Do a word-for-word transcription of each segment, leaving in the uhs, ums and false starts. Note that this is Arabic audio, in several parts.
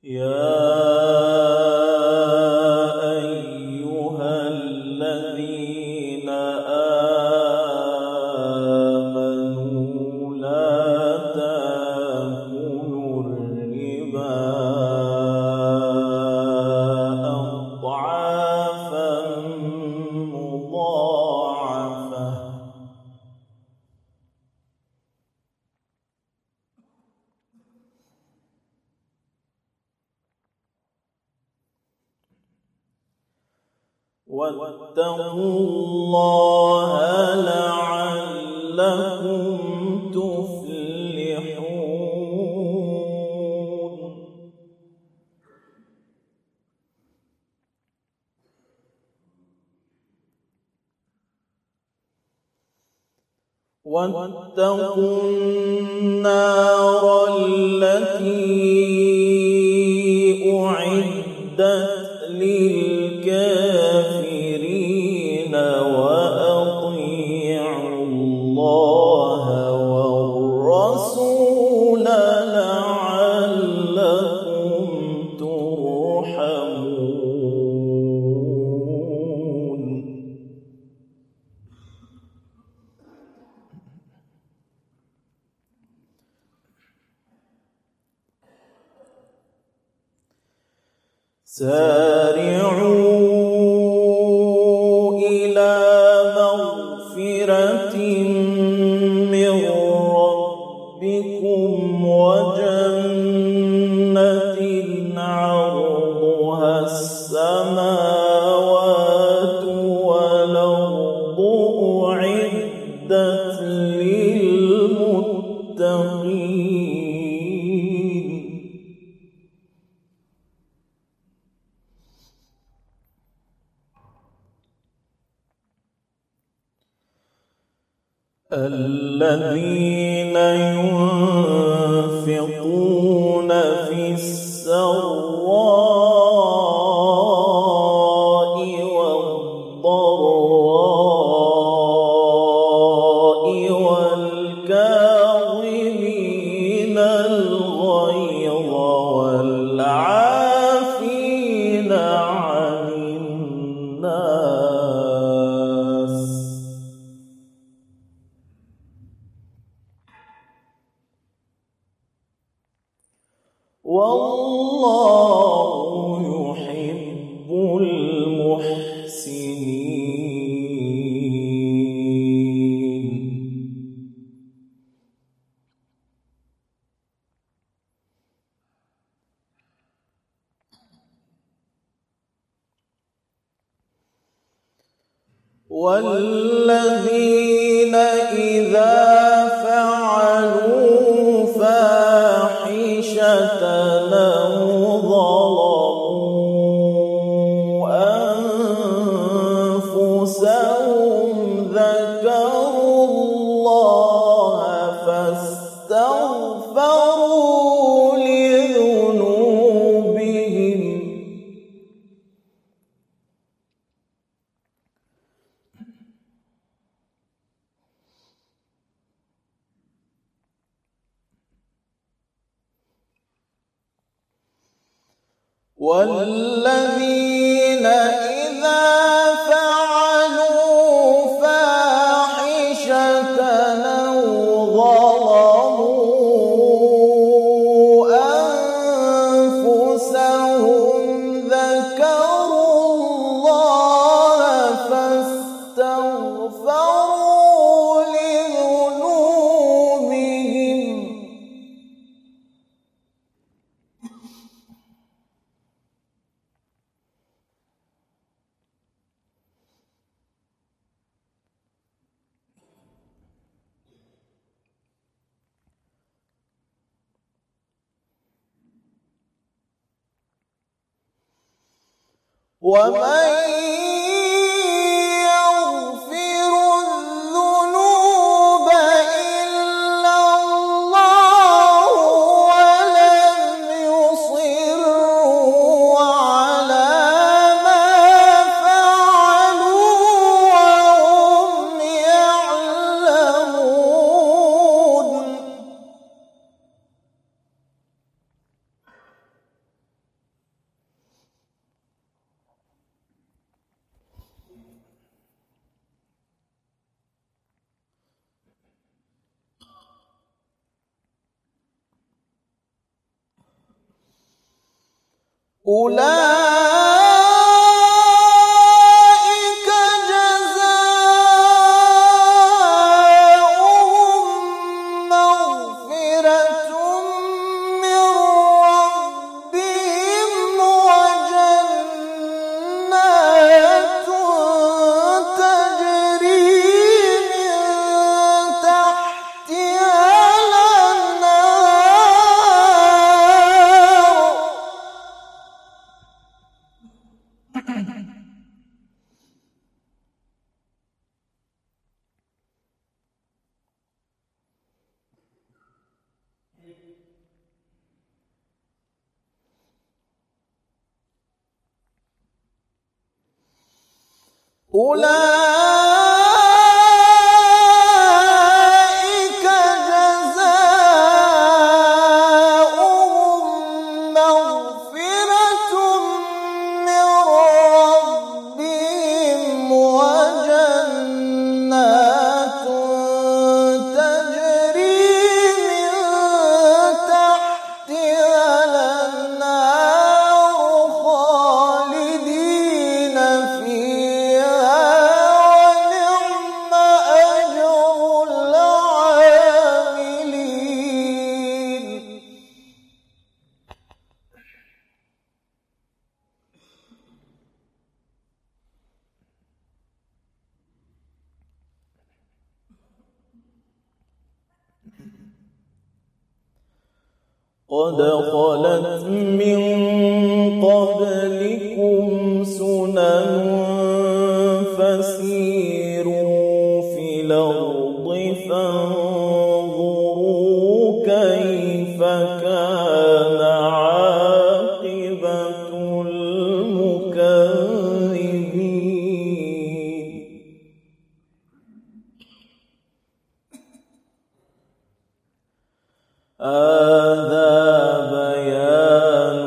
يا أيها الذين آمنوا لا تأكلوا الربا أضعافا مضاعفة واتقوا الله لعلكم تفلحون. واتقوا النار التي أعدت للكافرين وأطيعوا الله والرسول لعلكم ترحمون. سارعوا إلى مغفرة من ربكم وجنة عرضها السماوات والأرض أعدت للمتقين. الذين ينفقون في السراء والضراء والكاظمين الغيظ والعافين عن الناس والله يحب المحسنين. والذين إذا فعلوا فاحشة أو ظلموا أنفسهم ذكروا الله فاستغفروا لذنوبهم والذين إذا فعلوا فاحشة أو ظلموا أنفسهم ذكروا الله فاستغفروا لذنوبهم ومن يغفر الذنوب إلا الله ولم يصروا على ما فعلوا وهم يعلمون. أولئك جزاؤهم مغفرة من ربهم وجنات تجري من تحتها الأنهار أولئك جزاؤهم مغفرة من ربهم وجنات تجري من تحتها الأنهار خالدين فيها ونعم أجر العاملين. قد خلت من قبلكم سنن فسيروا في الأرض فانظروا كيف كان عاقبة المكذبين. هذا بيان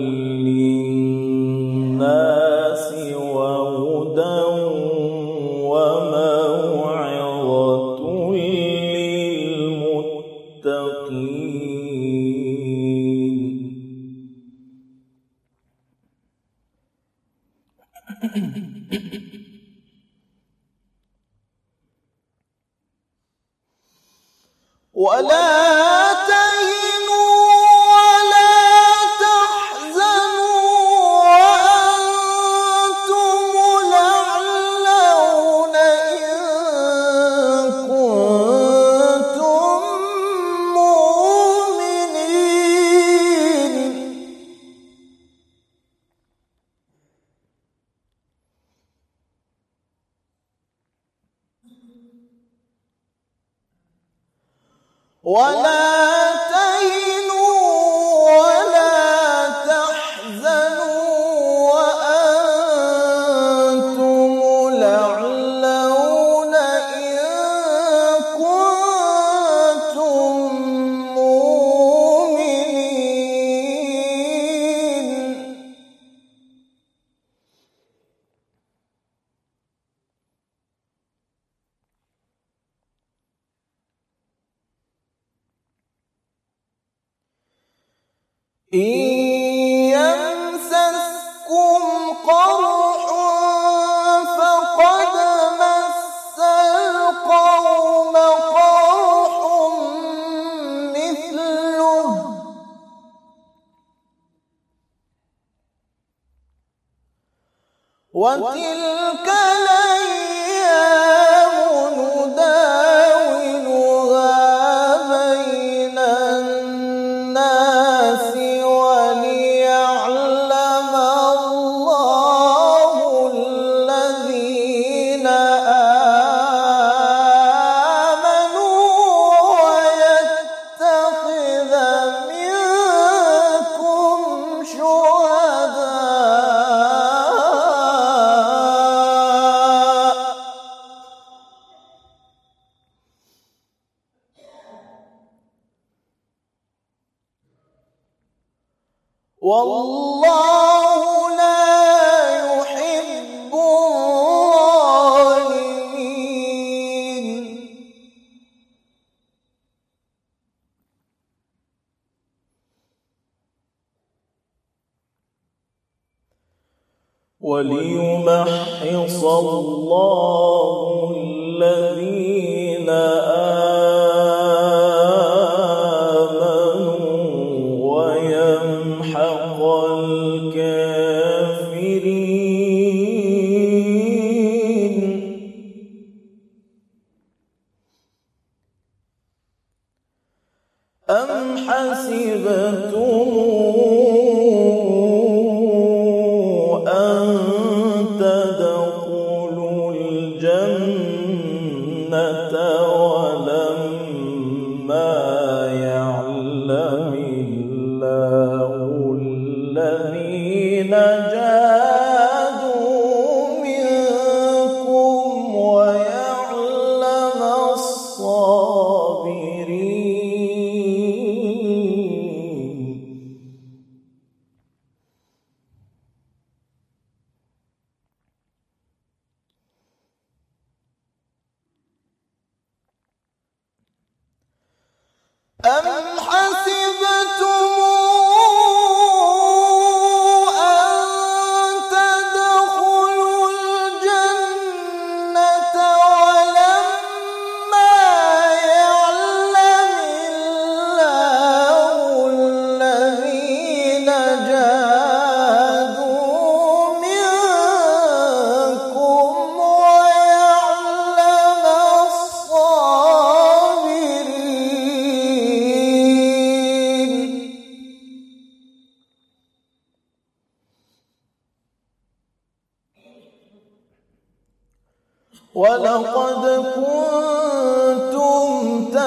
للناس وهدى وموعظة للمتقين. ولا تهنوا ولا تحزنوا وأنتم الأعلون إن كنتم مؤمنين. ولا تهنوا ولا تحزنوا وأنتم الأعلون إن كنتم مؤمنين. إن يمسسكم قرح فقد مس القوم قرح مثله وتلك الأيام نداولها بين الناس وليعلم الله الذين آمنوا ويتخذ منكم شهداء. والله لا يحب الظالمين. وليمحص الله الذين آمنوا ويمحق الكافرين. أم حسبتم أن تدخلوا الجنة ولما يعلم الله الذين جاهدوا منكم ويعلم الصابرين. أم حسبتم أن تدخلوا الجنة ولما يعلم الله الذين جاهدوا منكم ويعلم الصابرين. ولقد كنتم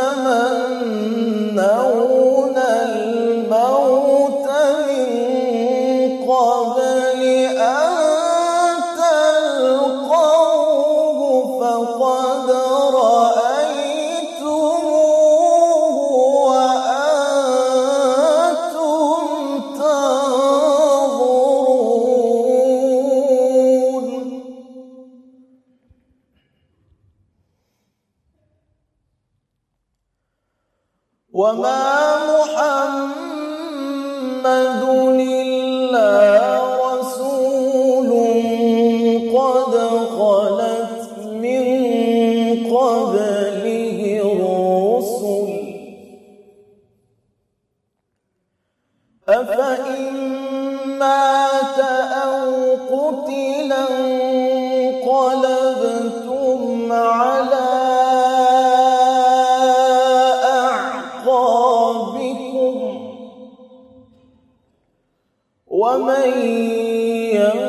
تمنون الموت من قبل أن تلقوه فقد رأيتموه وأنتم تنظرون. وما محمد إلا رسول قد خلت من قبله الرسل أفإن مات أو قتل انقلبتم على ومن